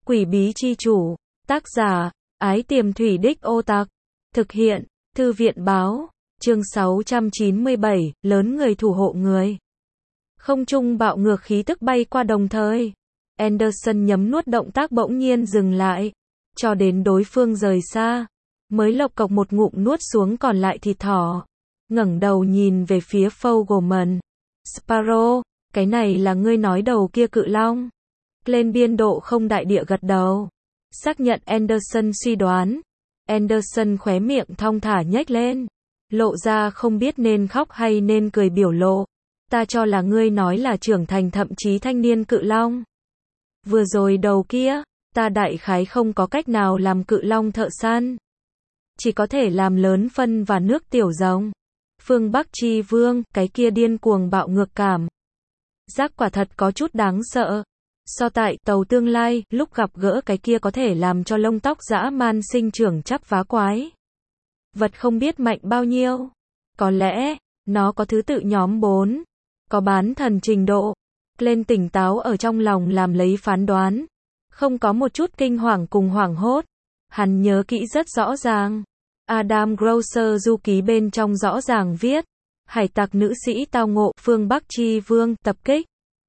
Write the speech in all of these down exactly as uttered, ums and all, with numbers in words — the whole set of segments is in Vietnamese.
Quỷ bí chi chủ. Tác giả, Ái Tiềm Thủy Đích Ô Tặc. Thực hiện, Thư viện báo. Chương sáu trăm chín mươi bảy, lớn người thủ hộ người. Không trung bạo ngược khí tức bay qua đồng thời. Anderson nhấm nuốt động tác bỗng nhiên dừng lại. Cho đến đối phương rời xa. Mới lộc cộc một ngụm nuốt xuống còn lại thịt thỏ. Ngẩng đầu nhìn về phía Fogelman. Sparrow, cái này là ngươi nói đầu kia cự long. Lên biên độ không đại địa gật đầu. Xác nhận Anderson suy đoán. Anderson khóe miệng thong thả nhếch lên. Lộ ra không biết nên khóc hay nên cười biểu lộ. Ta cho là ngươi nói là trưởng thành thậm chí thanh niên cự long. Vừa rồi đầu kia, ta đại khái không có cách nào làm cự long thợ săn. Chỉ có thể làm lớn phân và nước tiểu rồng. Phương Bắc Chi Vương, cái kia điên cuồng bạo ngược cảm. Giác quả thật có chút đáng sợ. So tại tàu tương lai, lúc gặp gỡ cái kia có thể làm cho lông tóc dã man sinh trưởng chắp vá quái. Vật không biết mạnh bao nhiêu. Có lẽ, nó có thứ tự nhóm bốn. Có bán thần trình độ. Lên tỉnh táo ở trong lòng làm lấy phán đoán. Không có một chút kinh hoàng cùng hoảng hốt. Hắn nhớ kỹ rất rõ ràng. Adam Grosser du ký bên trong rõ ràng viết. Hải tặc nữ sĩ tao ngộ Phương Bắc Chi Vương tập kích.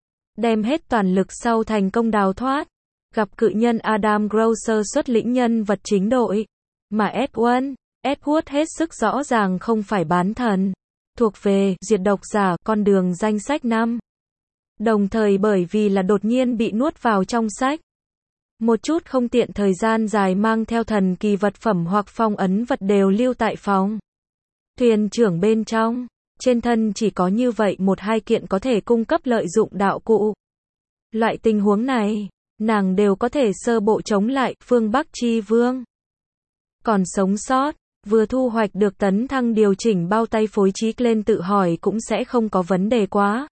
Đem hết toàn lực sau thành công đào thoát. Gặp cự nhân Adam Grosser xuất lĩnh nhân vật chính đội. Mà Edward, Edward hết sức rõ ràng không phải bán thần. Thuộc về diệt độc giả con đường danh sách năm. Đồng thời bởi vì là đột nhiên bị nuốt vào trong sách. Một chút không tiện thời gian dài mang theo thần kỳ vật phẩm hoặc phong ấn vật đều lưu tại phòng. Thuyền trưởng bên trong. Trên thân chỉ có như vậy một hai kiện có thể cung cấp lợi dụng đạo cụ. Loại tình huống này, nàng đều có thể sơ bộ chống lại Phương Bắc Chi Vương. Còn sống sót, vừa thu hoạch được tấn thăng điều chỉnh bao tay phối trí lên tự hỏi cũng sẽ không có vấn đề quá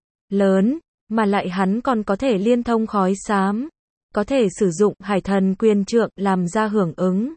lớn, mà lại hắn còn có thể liên thông khói xám, có thể sử dụng hải thần quyền trượng làm ra hưởng ứng.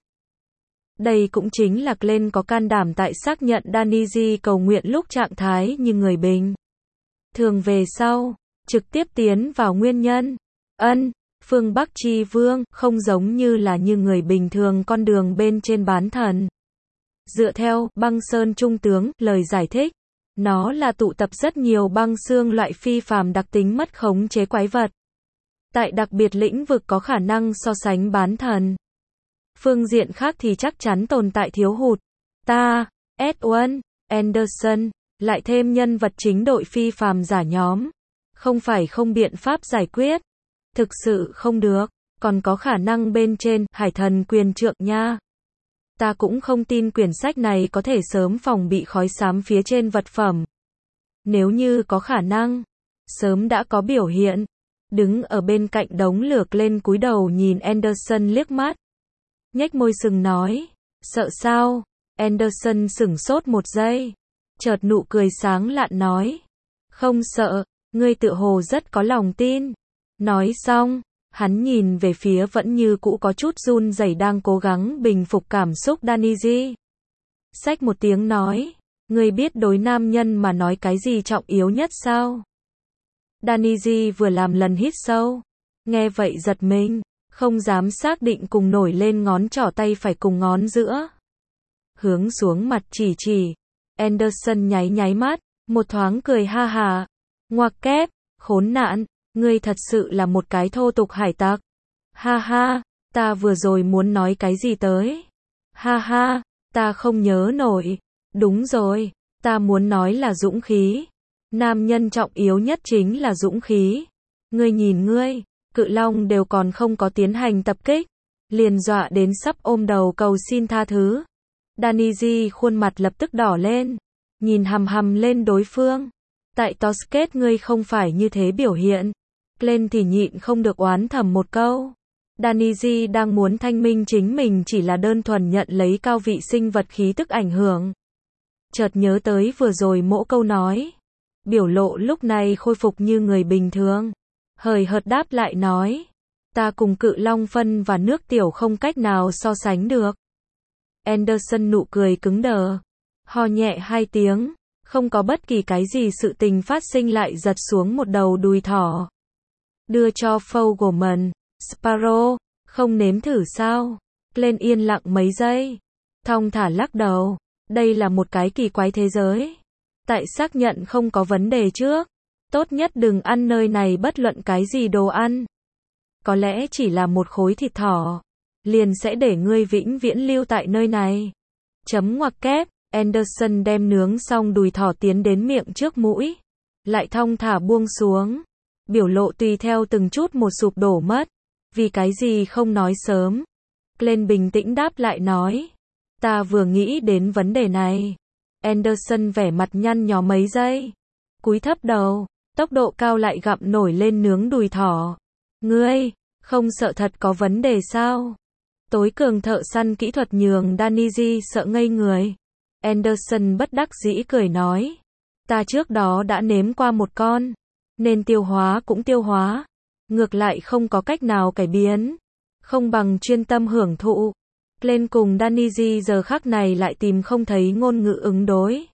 Đây cũng chính là Glenn có can đảm tại xác nhận Danny cầu nguyện lúc trạng thái như người bình thường về sau, trực tiếp tiến vào nguyên nhân. Ân, Phương Bắc Chi Vương không giống như là như người bình thường con đường bên trên bán thần. Dựa theo Băng Sơn Trung tướng lời giải thích, nó là tụ tập rất nhiều băng xương loại phi phàm đặc tính mất khống chế quái vật. Tại đặc biệt lĩnh vực có khả năng so sánh bán thần. Phương diện khác thì chắc chắn tồn tại thiếu hụt. Ta, Edward, Anderson, lại thêm nhân vật chính đội phi phàm giả nhóm. Không phải không biện pháp giải quyết. Thực sự không được. Còn có khả năng bên trên, hải thần quyền trượng nha. Ta cũng không tin quyển sách này có thể sớm phòng bị khói xám phía trên vật phẩm. Nếu như có khả năng, sớm đã có biểu hiện. Đứng ở bên cạnh đống lửa lên cúi đầu nhìn Anderson liếc mắt. Nhếch môi sừng nói, sợ sao? Anderson sửng sốt một giây. Chợt nụ cười sáng lạn nói, không sợ, ngươi tự hồ rất có lòng tin. Nói xong, hắn nhìn về phía vẫn như cũ có chút run rẩy đang cố gắng bình phục cảm xúc Danny. Xách một tiếng nói, ngươi biết đối nam nhân mà nói cái gì trọng yếu nhất sao? Danny vừa làm lần hít sâu. Nghe vậy giật mình. Không dám xác định cùng nổi lên ngón trỏ tay phải cùng ngón giữa. Hướng xuống mặt chỉ chỉ. Anderson nháy nháy mắt, một thoáng cười ha hà. Ngoặc kép, khốn nạn, ngươi thật sự là một cái thô tục hải tặc. Ha ha, ta vừa rồi muốn nói cái gì tới? Ha ha, ta không nhớ nổi. Đúng rồi, ta muốn nói là dũng khí. Nam nhân trọng yếu nhất chính là dũng khí. Ngươi nhìn ngươi. Cự long đều còn không có tiến hành tập kích, liền dọa đến sắp ôm đầu cầu xin tha thứ. Danny khuôn mặt lập tức đỏ lên, nhìn hằm hằm lên đối phương. Tại Tosket ngươi không phải như thế biểu hiện. Glenn thì nhịn không được oán thầm một câu. Danny đang muốn thanh minh chính mình chỉ là đơn thuần nhận lấy cao vị sinh vật khí tức ảnh hưởng. Chợt nhớ tới vừa rồi mỗ câu nói. Biểu lộ lúc này khôi phục như người bình thường. Hời hợt đáp lại nói, ta cùng cự long phân và nước tiểu không cách nào so sánh được. Anderson nụ cười cứng đờ, ho nhẹ hai tiếng, không có bất kỳ cái gì sự tình phát sinh lại giật xuống một đầu đùi thỏ. Đưa cho Fogelman, Sparrow, không nếm thử sao? Glenn yên lặng mấy giây. Thong thả lắc đầu. Đây là một cái kỳ quái thế giới. Tại xác nhận không có vấn đề trước. Tốt nhất đừng ăn nơi này bất luận cái gì đồ ăn. Có lẽ chỉ là một khối thịt thỏ. Liền sẽ để ngươi vĩnh viễn lưu tại nơi này. Chấm ngoặc kép. Anderson đem nướng xong đùi thỏ tiến đến miệng trước mũi. Lại thong thả buông xuống. Biểu lộ tùy theo từng chút một sụp đổ mất. Vì cái gì không nói sớm? Glenn bình tĩnh đáp lại nói. Ta vừa nghĩ đến vấn đề này. Anderson vẻ mặt nhăn nhó mấy giây. Cúi thấp đầu. Tốc độ cao lại gặm nổi lên nướng đùi thỏ. Ngươi, không sợ thật có vấn đề sao? Tối cường thợ săn kỹ thuật nhường Danny sợ ngây người. Anderson bất đắc dĩ cười nói. Ta trước đó đã nếm qua một con. Nên tiêu hóa cũng tiêu hóa. Ngược lại không có cách nào cải biến. Không bằng chuyên tâm hưởng thụ. Glenn cùng Danny giờ khắc này lại tìm không thấy ngôn ngữ ứng đối.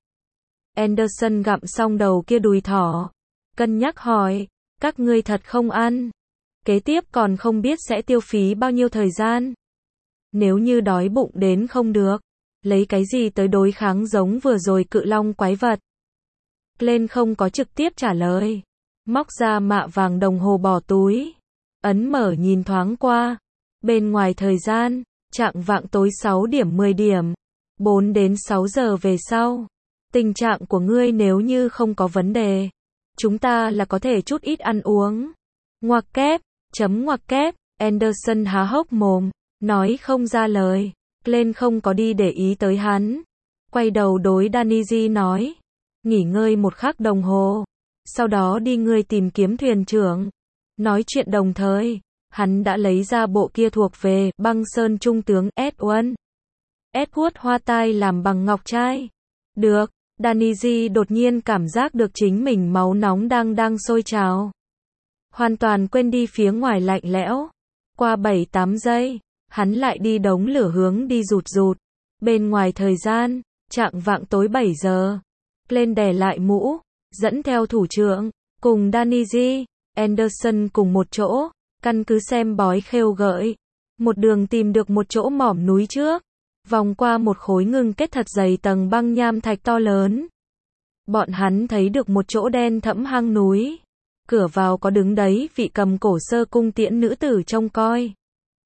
Anderson gặm xong đầu kia đùi thỏ. Cân nhắc hỏi. Các ngươi thật không ăn. Kế tiếp còn không biết sẽ tiêu phí bao nhiêu thời gian. Nếu như đói bụng đến không được. Lấy cái gì tới đối kháng giống vừa rồi cự long quái vật. Glenn không có trực tiếp trả lời. Móc ra mạ vàng đồng hồ bỏ túi. Ấn mở nhìn thoáng qua. Bên ngoài thời gian, chạng vạng tối sáu điểm mười điểm. bốn đến sáu giờ về sau. Tình trạng của ngươi nếu như không có vấn đề. Chúng ta là có thể chút ít ăn uống. Ngoặc kép, chấm ngoặc kép. Anderson há hốc mồm. Nói không ra lời. Glenn không có đi để ý tới hắn. Quay đầu đối Danny nói. Nghỉ ngơi một khắc đồng hồ. Sau đó đi ngươi tìm kiếm thuyền trưởng. Nói chuyện đồng thời. Hắn đã lấy ra bộ kia thuộc về băng sơn trung tướng Edward. Edward hoa tai làm bằng ngọc trai. Được. Danny đột nhiên cảm giác được chính mình máu nóng đang đang sôi trào. Hoàn toàn quên đi phía ngoài lạnh lẽo. Qua bảy tám giây. Hắn lại đi đống lửa hướng đi rụt rụt. Bên ngoài thời gian, chạng vạng tối bảy giờ. Glenn đè lại mũ, dẫn theo thủ trưởng, cùng Danny Anderson cùng một chỗ, căn cứ xem bói khêu gợi. Một đường tìm được một chỗ mỏm núi trước. Vòng qua một khối ngưng kết thật dày tầng băng nham thạch to lớn. Bọn hắn thấy được một chỗ đen thẫm hang núi. Cửa vào có đứng đấy vị cầm cổ sơ cung tiễn nữ tử trông coi.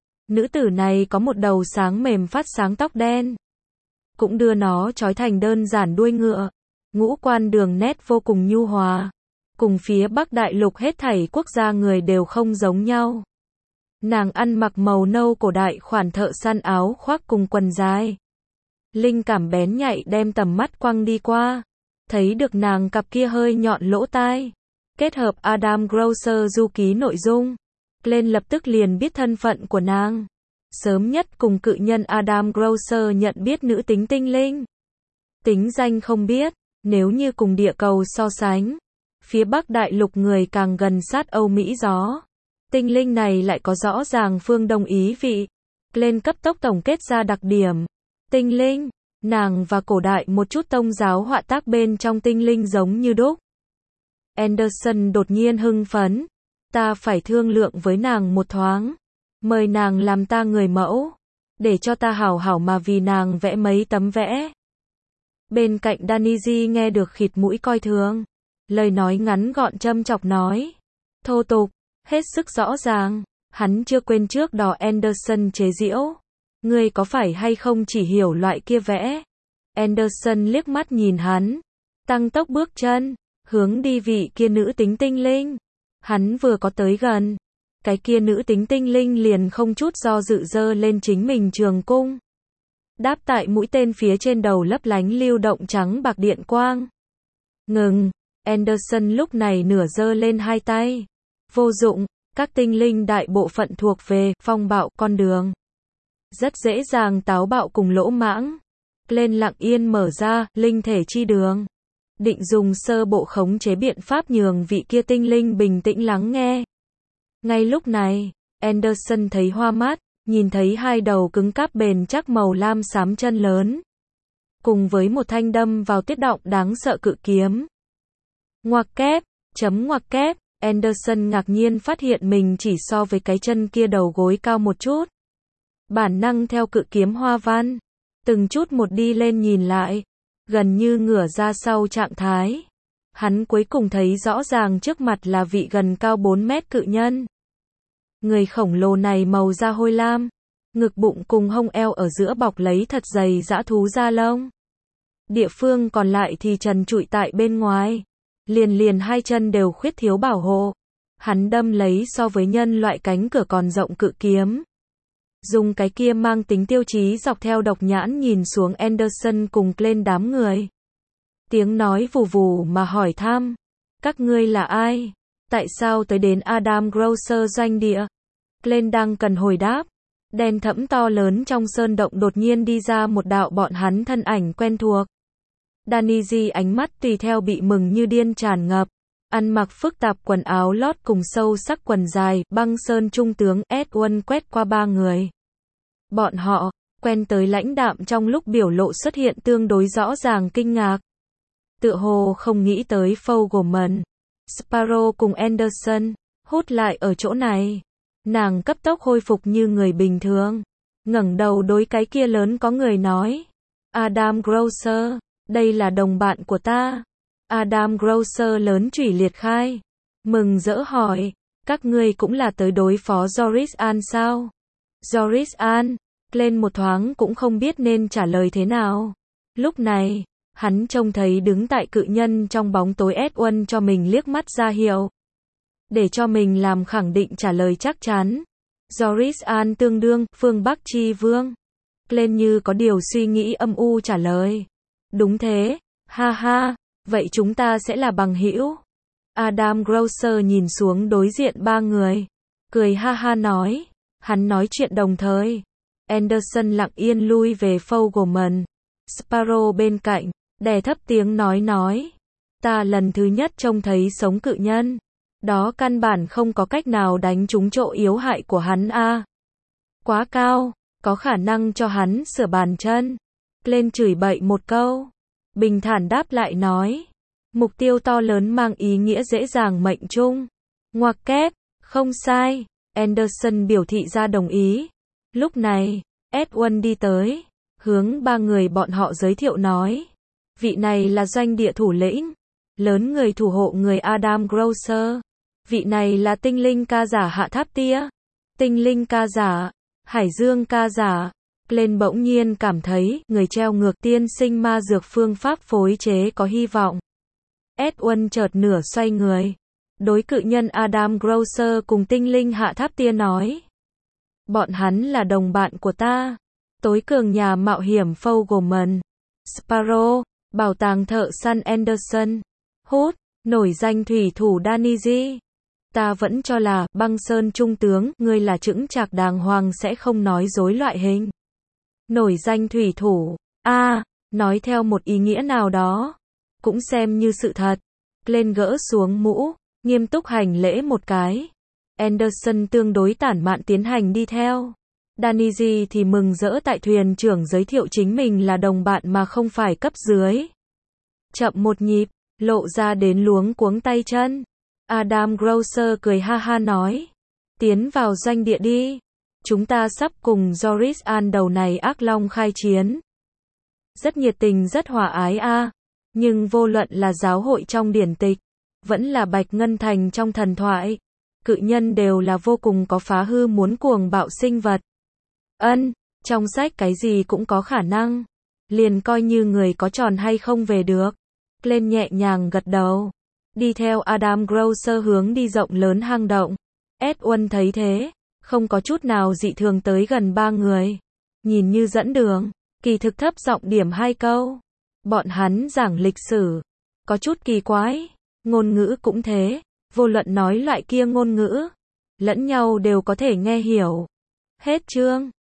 Nữ tử này có một đầu sáng mềm phát sáng tóc đen. Cũng đưa nó trói thành đơn giản đuôi ngựa. Ngũ quan đường nét vô cùng nhu hòa. Cùng phía Bắc Đại Lục hết thảy quốc gia người đều không giống nhau. Nàng ăn mặc màu nâu cổ đại khoản thợ săn áo khoác cùng quần dài. Linh cảm bén nhạy đem tầm mắt quăng đi qua. Thấy được nàng cặp kia hơi nhọn lỗ tai. Kết hợp Adam Grocer du ký nội dung. Glenn lập tức liền biết thân phận của nàng. Sớm nhất cùng cự nhân Adam Grocer nhận biết nữ tính tinh linh. Tính danh không biết, nếu như cùng địa cầu so sánh. Phía Bắc Đại Lục người càng gần sát Âu Mỹ gió. Tinh linh này lại có rõ ràng phương Đông ý vị. Glenn cấp tốc tổng kết ra đặc điểm. Tinh linh, nàng và cổ đại một chút tông giáo họa tác bên trong tinh linh giống như đúc. Anderson đột nhiên hưng phấn. Ta phải thương lượng với nàng một thoáng. Mời nàng làm ta người mẫu. Để cho ta hảo hảo mà vì nàng vẽ mấy tấm vẽ. Bên cạnh Danny nghe được khịt mũi coi thường. Lời nói ngắn gọn châm chọc nói. Thô tục, hết sức rõ ràng. Hắn chưa quên trước đó Anderson chế giễu. Ngươi có phải hay không chỉ hiểu loại kia vẽ? Anderson liếc mắt nhìn hắn. Tăng tốc bước chân. Hướng đi vị kia nữ tính tinh linh. Hắn vừa có tới gần. Cái kia nữ tính tinh linh liền không chút do dự dơ lên chính mình trường cung. Đáp tại mũi tên phía trên đầu lấp lánh lưu động trắng bạc điện quang. Ngừng. Anderson lúc này nửa dơ lên hai tay. Vô dụng. Các tinh linh đại bộ phận thuộc về phong bạo con đường. Rất dễ dàng táo bạo cùng lỗ mãng. Glenn lặng yên mở ra linh thể chi đường. Định dùng sơ bộ khống chế biện pháp nhường vị kia tinh linh bình tĩnh lắng nghe. Ngay lúc này, Anderson thấy hoa mắt, nhìn thấy hai đầu cứng cáp bền chắc màu lam xám chân lớn. Cùng với một thanh đâm vào tiết động đáng sợ cự kiếm. Ngoặc kép, chấm ngoặc kép, Anderson ngạc nhiên phát hiện mình chỉ so với cái chân kia đầu gối cao một chút. Bản năng theo cự kiếm hoa văn, từng chút một đi lên nhìn lại, gần như ngửa ra sau trạng thái. Hắn cuối cùng thấy rõ ràng trước mặt là vị gần cao bốn mét cự nhân. Người khổng lồ này màu da hôi lam, ngực bụng cùng hông eo ở giữa bọc lấy thật dày dã thú da lông. Địa phương còn lại thì trần trụi tại bên ngoài. Liền liền hai chân đều khuyết thiếu bảo hộ. Hắn đâm lấy so với nhân loại cánh cửa còn rộng cự kiếm. Dùng cái kia mang tính tiêu chí dọc theo độc nhãn nhìn xuống Anderson cùng lên đám người. Tiếng nói vù vù mà hỏi thăm. Các ngươi là ai? Tại sao tới đến Adam Grocer doanh địa? Glenn đang cần hồi đáp. Đen thẫm to lớn trong sơn động đột nhiên đi ra một đạo bọn hắn thân ảnh quen thuộc. Danny ánh mắt tùy theo bị mừng như điên tràn ngập. Ăn mặc phức tạp quần áo lót cùng sâu sắc quần dài, băng sơn trung tướng Edwin quét qua ba người. Bọn họ, quen tới lãnh đạm trong lúc biểu lộ xuất hiện tương đối rõ ràng kinh ngạc. Tựa hồ không nghĩ tới Fogelman, Sparrow cùng Anderson, hút lại ở chỗ này. Nàng cấp tốc hồi phục như người bình thường. Ngẩng đầu đối cái kia lớn có người nói. Adam Grocer, đây là đồng bạn của ta. Adam Grocer lớn chủy liệt khai. Mừng rỡ hỏi, các ngươi cũng là tới đối phó Joris An sao? Joris An, lên một thoáng cũng không biết nên trả lời thế nào. Lúc này, hắn trông thấy đứng tại cự nhân trong bóng tối Edwin cho mình liếc mắt ra hiệu. Để cho mình làm khẳng định trả lời chắc chắn. Joris An tương đương, phương Bắc Chi Vương. Lên như có điều suy nghĩ âm u trả lời. Đúng thế, ha ha, vậy chúng ta sẽ là bằng hữu. Adam Grocer nhìn xuống đối diện ba người. Cười ha ha nói. Hắn nói chuyện đồng thời. Anderson lặng yên lui về Fogelman. Sparrow bên cạnh, đè thấp tiếng nói nói. Ta lần thứ nhất trông thấy sống cự nhân. Đó căn bản không có cách nào đánh trúng chỗ yếu hại của hắn a. À. Quá cao, có khả năng cho hắn sửa bàn chân. Lên chửi bậy một câu. Bình thản đáp lại nói. Mục tiêu to lớn mang ý nghĩa dễ dàng mệnh trung. Ngoặc kép, không sai. Anderson biểu thị ra đồng ý. Lúc này, Edwin đi tới, hướng ba người bọn họ giới thiệu nói. Vị này là doanh địa thủ lĩnh, lớn người thủ hộ người Adam Grocer. Vị này là tinh linh ca giả Hạ Tháp Tia. Tinh linh ca giả, Hải Dương ca giả. Lên bỗng nhiên cảm thấy, người treo ngược tiên sinh ma dược phương pháp phối chế có hy vọng. Edwin chợt nửa xoay người. Đối cự nhân Adam Grocer cùng tinh linh Hạ Tháp Tia nói. Bọn hắn là đồng bạn của ta. Tối cường nhà mạo hiểm Fogelman. Sparrow, bảo tàng thợ săn Anderson. Hút, nổi danh thủy thủ Danny. Ta vẫn cho là, băng sơn trung tướng, ngươi là chững chạc đàng hoàng sẽ không nói dối loại hình. Nổi danh thủy thủ, a à, nói theo một ý nghĩa nào đó. Cũng xem như sự thật. Lên gỡ xuống mũ, nghiêm túc hành lễ một cái. Anderson tương đối tản mạn tiến hành đi theo. Danny thì mừng rỡ tại thuyền trưởng giới thiệu chính mình là đồng bạn mà không phải cấp dưới. Chậm một nhịp, lộ ra đến luống cuống tay chân. Adam Grocer cười ha ha nói. Tiến vào doanh địa đi. Chúng ta sắp cùng Joris An đầu này ác long khai chiến. Rất nhiệt tình rất hòa ái a. À. Nhưng vô luận là giáo hội trong điển tịch, vẫn là Bạch Ngân Thành trong thần thoại, cự nhân đều là vô cùng có phá hư muốn cuồng bạo sinh vật. Ân, trong sách cái gì cũng có khả năng. Liền coi như người có tròn hay không về được. Lên nhẹ nhàng gật đầu. Đi theo Adam Grocer hướng đi rộng lớn hang động. Edwin thấy thế, không có chút nào dị thường tới gần ba người. Nhìn như dẫn đường, kỳ thực thấp giọng điểm hai câu. Bọn hắn giảng lịch sử. Có chút kỳ quái. Ngôn ngữ cũng thế. Vô luận nói loại kia ngôn ngữ. Lẫn nhau đều có thể nghe hiểu. Hết chương.